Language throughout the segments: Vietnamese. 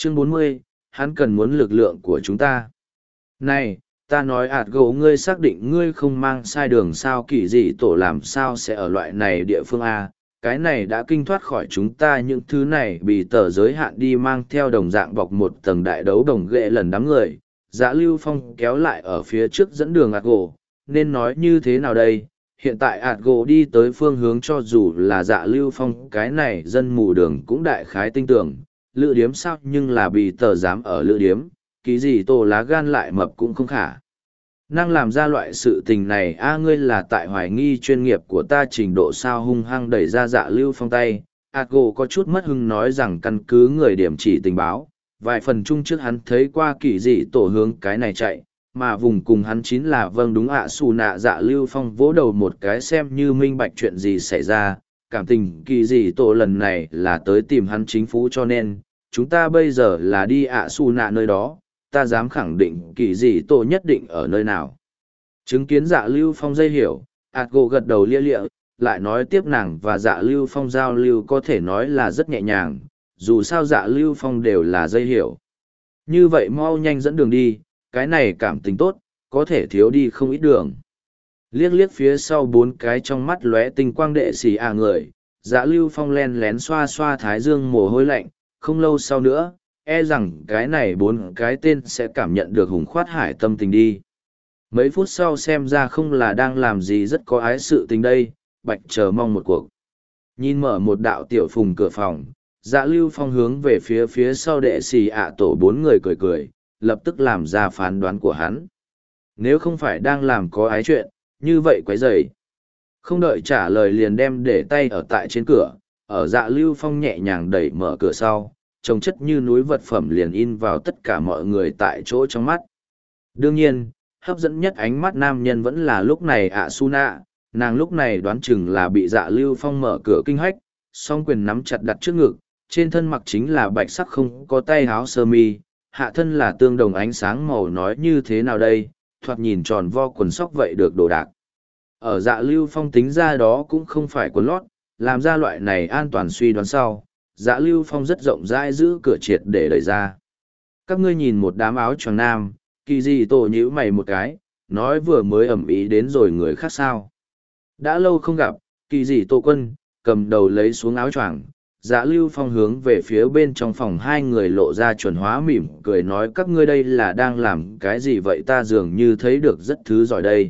Chương 40, hắn cần muốn lực lượng của chúng ta. Này, ta nói ạt gỗ ngươi xác định ngươi không mang sai đường sao kỳ dị tổ làm sao sẽ ở loại này địa phương A, cái này đã kinh thoát khỏi chúng ta những thứ này bị tờ giới hạn đi mang theo đồng dạng bọc một tầng đại đấu đồng ghệ lần đám người. Dạ Lưu Phong kéo lại ở phía trước dẫn đường ạt gỗ, nên nói như thế nào đây? Hiện tại ạt gỗ đi tới phương hướng cho dù là Dạ Lưu Phong cái này dân mù đường cũng đại khái tinh tưởng, lữ điếm sao nhưng là bị tờ dám ở lữ điếm, kỳ gì tổ lá gan lại mập cũng không khả năng làm ra loại sự tình này. Ngươi là tại hoài nghi chuyên nghiệp của ta trình độ sao? Hung hăng đẩy ra Dạ Lưu Phong tay, ạt gỗ có chút mất hứng nói rằng căn cứ người điểm chỉ tình báo, vài phần chung trước hắn thấy qua kỳ dị tổ hướng cái này chạy, mà vùng cùng hắn chính là vâng đúng xù nạ. Dạ Lưu Phong vỗ đầu một cái xem như minh bạch chuyện gì xảy ra, cảm tình kỳ dị tổ lần này là tới tìm hắn chính phủ cho nên, chúng ta bây giờ là đi xù nạ nơi đó, ta dám khẳng định kỳ dị tổ nhất định ở nơi nào. Chứng kiến Dạ Lưu Phong dây hiểu, ạt gỗ gật đầu lia lịa, lại nói tiếp nàng và Dạ Lưu Phong giao lưu có thể nói là rất nhẹ nhàng, dù sao Dạ Lưu Phong đều là dây hiểu. Như vậy mau nhanh dẫn đường đi, cái này cảm tình tốt, có thể thiếu đi không ít đường. Liếc liếc phía sau bốn cái trong mắt lóe tinh quang đệ xì người, Dạ Lưu Phong len lén xoa xoa thái dương mồ hôi lạnh, không lâu sau nữa, rằng cái này bốn cái tên sẽ cảm nhận được hùng khoát hải tâm tình đi. Mấy phút sau xem ra không là đang làm gì rất có ái sự tình đây, bạch chờ mong một cuộc. Nhìn mở một đạo tiểu phùng cửa phòng, Dạ Lưu Phong hướng về phía sau đệ xì tổ bốn người cười cười, lập tức làm ra phán đoán của hắn. Nếu không phải đang làm có ái chuyện, như vậy quấy rầy. Không đợi trả lời liền đem để tay ở tại trên cửa, ở Dạ Lưu Phong nhẹ nhàng đẩy mở cửa sau, trông chất như núi vật phẩm liền in vào tất cả mọi người tại chỗ trong mắt. Đương nhiên, hấp dẫn nhất ánh mắt nam nhân vẫn là lúc này Suna, nàng lúc này đoán chừng là bị Dạ Lưu Phong mở cửa kinh hách, song quyền nắm chặt đặt trước ngực, trên thân mặc chính là bạch sắc không có tay áo sơ mi, hạ thân là tương đồng ánh sáng màu, nói như thế nào đây, thoạt nhìn tròn vo quần sóc vậy được đồ đạc. Ở Dạ Lưu Phong tính ra đó cũng không phải quần lót, làm ra loại này an toàn suy đoán sau, Dạ Lưu Phong rất rộng rãi giữ cửa triệt để đẩy ra. Các ngươi nhìn một đám áo choàng nam, kỳ gì tổ nhíu mày một cái, nói vừa mới ẩm ý đến rồi người khác sao. Đã lâu không gặp, kỳ gì tổ quân, cầm đầu lấy xuống áo choàng. Dạ Lưu Phong hướng về phía bên trong phòng hai người lộ ra chuẩn hóa mỉm cười nói các ngươi đây là đang làm cái gì vậy, ta dường như thấy được rất thứ giỏi đây.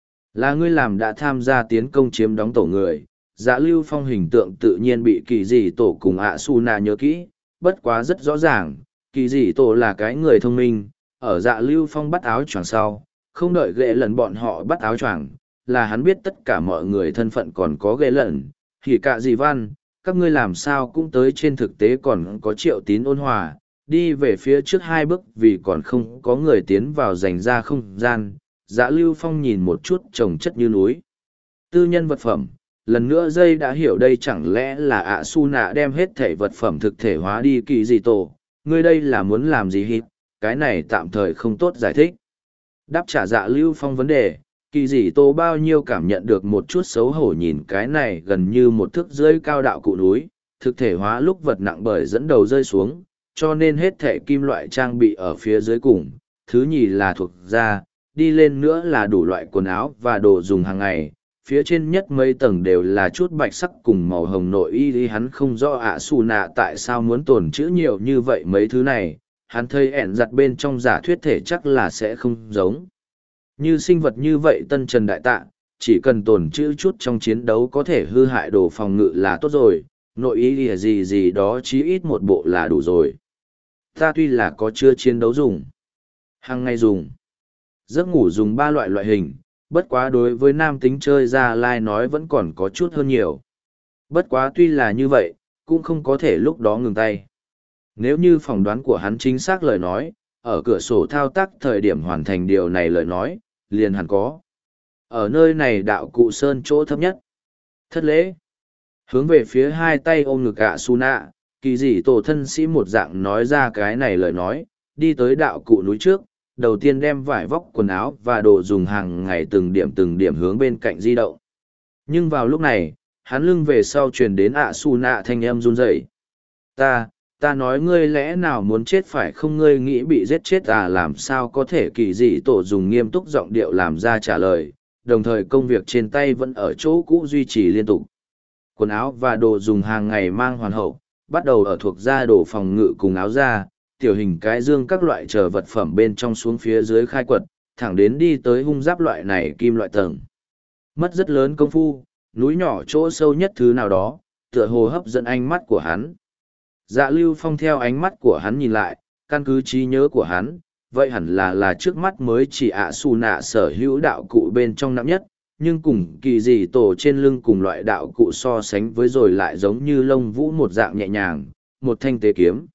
Là ngươi làm đã tham gia tiến công chiếm đóng tổ người. Dạ Lưu Phong hình tượng tự nhiên bị kỳ dị tổ cùng Suna nhớ kỹ, bất quá rất rõ ràng, kỳ dị tổ là cái người thông minh, ở Dạ Lưu Phong bắt áo choàng sau, không đợi ghệ lần bọn họ bắt áo choàng, là hắn biết tất cả mọi người thân phận còn có ghệ lần, thì cả gì văn, các ngươi làm sao cũng tới, trên thực tế còn có Triệu Tín ôn hòa, đi về phía trước hai bước vì còn không có người tiến vào dành ra không gian. Dạ Lưu Phong nhìn một chút trồng chất như núi tư nhân vật phẩm, lần nữa dây đã hiểu đây chẳng lẽ là Suna đem hết thể vật phẩm thực thể hóa đi kỳ dị tổ, ngươi đây là muốn làm gì hít, cái này tạm thời không tốt giải thích. Đáp trả Dạ Lưu Phong vấn đề, kỳ dị tổ bao nhiêu cảm nhận được một chút xấu hổ nhìn cái này gần như một thước rưỡi cao đạo cụ núi, thực thể hóa lúc vật nặng bởi dẫn đầu rơi xuống, cho nên hết thể kim loại trang bị ở phía dưới cùng, thứ nhì là thuộc da, đi lên nữa là đủ loại quần áo và đồ dùng hàng ngày. Phía trên nhất mấy tầng đều là chút bạch sắc cùng màu hồng nội y, hắn không rõ Suna tại sao muốn tồn trữ nhiều như vậy mấy thứ này, hắn thấy ẻn giặt bên trong giả thuyết thể chắc là sẽ không giống như sinh vật như vậy. Tân Trần Đại Tạ, chỉ cần tồn trữ chút trong chiến đấu có thể hư hại đồ phòng ngự là tốt rồi, nội y gì gì đó chí ít một bộ là đủ rồi. Ta tuy là có chưa chiến đấu dùng, hàng ngày dùng, giấc ngủ dùng ba loại hình, bất quá đối với nam tính chơi ra lai nói vẫn còn có chút hơn nhiều. Bất quá tuy là như vậy, cũng không có thể lúc đó ngừng tay. Nếu như phỏng đoán của hắn chính xác lời nói, ở cửa sổ thao tác thời điểm hoàn thành điều này lời nói, liền hẳn có. Ở nơi này đạo cụ sơn chỗ thấp nhất. Thất lễ. Hướng về phía hai tay ôm ngực Suna, kỳ dị tổ thân sĩ một dạng nói ra cái này lời nói, đi tới đạo cụ núi trước, đầu tiên đem vải vóc quần áo và đồ dùng hàng ngày từng điểm hướng bên cạnh di động. Nhưng vào lúc này, hắn lưng về sau truyền đến Suna thanh âm run rẩy. Ta ta nói ngươi lẽ nào muốn chết phải không, ngươi nghĩ bị giết chết à, làm sao có thể, kỳ dị tổ dùng nghiêm túc giọng điệu làm ra trả lời, đồng thời công việc trên tay vẫn ở chỗ cũ duy trì liên tục. Quần áo và đồ dùng hàng ngày mang hoàn hậu, bắt đầu ở thuộc da đồ phòng ngự cùng áo da, tiểu hình cái dương các loại chờ vật phẩm bên trong xuống phía dưới khai quật, thẳng đến đi tới hung giáp loại này kim loại tầng. Mất rất lớn công phu, núi nhỏ chỗ sâu nhất thứ nào đó, tựa hồ hấp dẫn ánh mắt của hắn. Dạ Lưu Phong theo ánh mắt của hắn nhìn lại, căn cứ trí nhớ của hắn, vậy hẳn là trước mắt mới chỉ ạ xù nạ sở hữu đạo cụ bên trong nặng nhất, nhưng cùng kỳ dị tổ trên lưng cùng loại đạo cụ so sánh với rồi lại giống như lông vũ một dạng nhẹ nhàng, một thanh tế kiếm.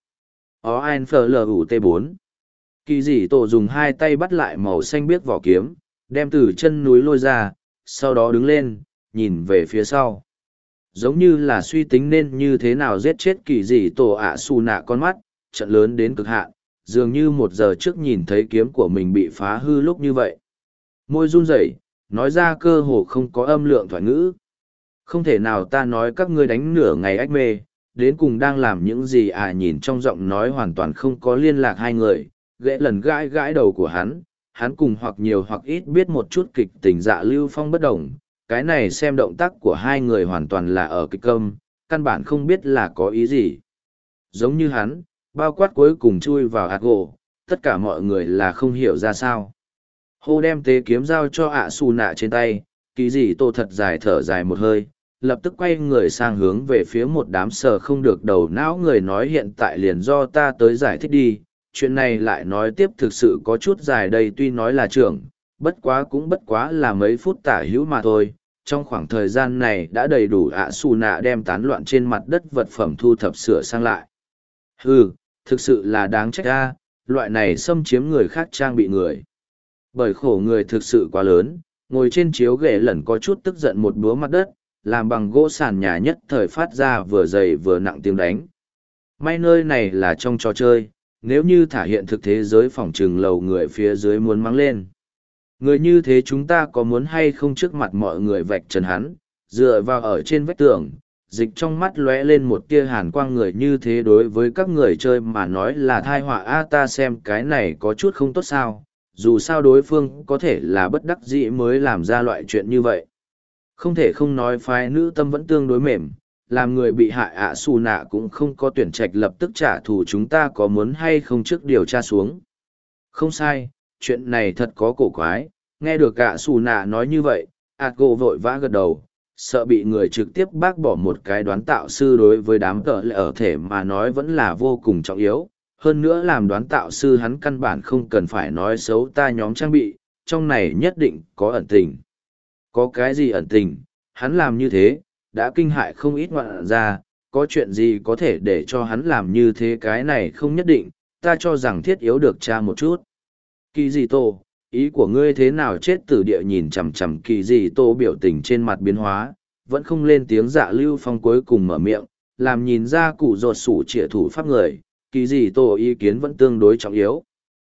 ONFLUT4. Kỳ dị tổ dùng hai tay bắt lại màu xanh biếc vỏ kiếm, đem từ chân núi lôi ra, sau đó đứng lên, nhìn về phía sau. Giống như là suy tính nên như thế nào giết chết kỳ dị tổ ạ xù nạ con mắt, trận lớn đến cực hạn, dường như một giờ trước nhìn thấy kiếm của mình bị phá hư lúc như vậy. Môi run rẩy, nói ra cơ hồ không có âm lượng thoại ngữ. Không thể nào, ta nói các ngươi đánh nửa ngày ách mê, đến cùng đang làm những gì à, nhìn trong giọng nói hoàn toàn không có liên lạc hai người, gãy lần gãi gãi đầu của hắn cùng hoặc nhiều hoặc ít biết một chút kịch tình Dạ Lưu Phong bất đồng, cái này xem động tác của hai người hoàn toàn là ở kịch câm, căn bản không biết là có ý gì. Giống như hắn, bao quát cuối cùng chui vào hạt gỗ, tất cả mọi người là không hiểu ra sao. Hô đem tế kiếm giao cho ạ xù nạ trên tay, kỳ dị tổ thật dài thở dài một hơi, lập tức quay người sang hướng về phía một đám sờ không được đầu não người nói, hiện tại liền do ta tới giải thích đi, chuyện này lại nói tiếp thực sự có chút dài đây, tuy nói là trưởng, bất quá là mấy phút tả hữu mà thôi. Trong khoảng thời gian này đã đầy đủ ạ xù nạ đem tán loạn trên mặt đất vật phẩm thu thập sửa sang lại. Thực sự là đáng trách ra, loại này xâm chiếm người khác trang bị người. Bởi khổ người thực sự quá lớn, ngồi trên chiếu ghệ lần có chút tức giận một búa mặt đất, làm bằng gỗ sàn nhà nhất thời phát ra vừa dày vừa nặng tiếng đánh. May nơi này là trong trò chơi, nếu như thả hiện thực thế giới phòng trừng lầu người phía dưới muốn mắng lên. Người như thế chúng ta có muốn hay không trước mặt mọi người vạch trần hắn, dựa vào ở trên vách tường, dịch trong mắt lóe lên một tia hàn quang, người như thế đối với các người chơi mà nói là thai họa a, ta xem cái này có chút không tốt sao, dù sao đối phương có thể là bất đắc dĩ mới làm ra loại chuyện như vậy. Không thể không nói phái nữ tâm vẫn tương đối mềm, làm người bị hại ạ xù nạ cũng không có tuyển trạch lập tức trả thù, chúng ta có muốn hay không trước điều tra xuống. Không sai, chuyện này thật có cổ quái, nghe được ạ xù nạ nói như vậy, ạt gỗ vội vã gật đầu, sợ bị người trực tiếp bác bỏ một cái đoán tạo sư đối với đám cỡ lệ ở thể mà nói vẫn là vô cùng trọng yếu. Hơn nữa làm đoán tạo sư hắn căn bản không cần phải nói xấu ta nhóm trang bị, trong này nhất định có ẩn tình. Có cái gì ẩn tình, hắn làm như thế, đã kinh hại không ít ngoạn ra, có chuyện gì có thể để cho hắn làm như thế, cái này không nhất định, ta cho rằng thiết yếu được tra một chút. Kỳ dị tổ, ý của ngươi thế nào, chết tử địa nhìn chằm chằm kỳ dị tổ biểu tình trên mặt biến hóa, vẫn không lên tiếng. Dạ Lưu Phong cuối cùng mở miệng, làm nhìn ra cụ ruột sủ trịa thủ pháp người, kỳ dị tổ ý kiến vẫn tương đối trọng yếu.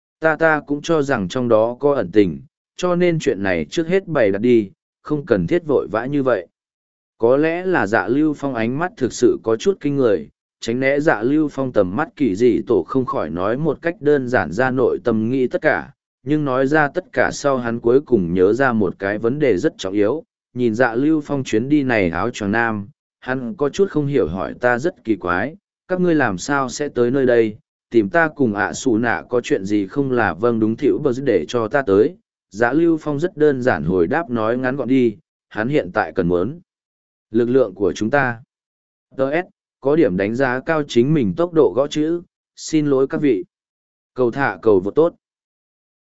Ta cũng cho rằng trong đó có ẩn tình, cho nên chuyện này trước hết bày đặt đi, không cần thiết vội vã như vậy. Có lẽ là Dạ Lưu Phong ánh mắt thực sự có chút kinh người, tránh né Dạ Lưu Phong tầm mắt, kỳ dị tổ không khỏi nói một cách đơn giản ra nội tâm nghĩ tất cả, nhưng nói ra tất cả sau hắn cuối cùng nhớ ra một cái vấn đề rất trọng yếu. Nhìn Dạ Lưu Phong chuyến đi này áo choàng nam, hắn có chút không hiểu, hỏi ta rất kỳ quái, các ngươi làm sao sẽ tới nơi đây, tìm ta cùng ạ xù nạ có chuyện gì không, là vâng đúng, thiểu bờ để cho ta tới. Dạ Lưu Phong rất đơn giản hồi đáp, nói ngắn gọn đi, hắn hiện tại cần muốn lực lượng của chúng ta. DS, có điểm đánh giá cao chính mình tốc độ gõ chữ, xin lỗi các vị. Cầu thả cầu vô tốt.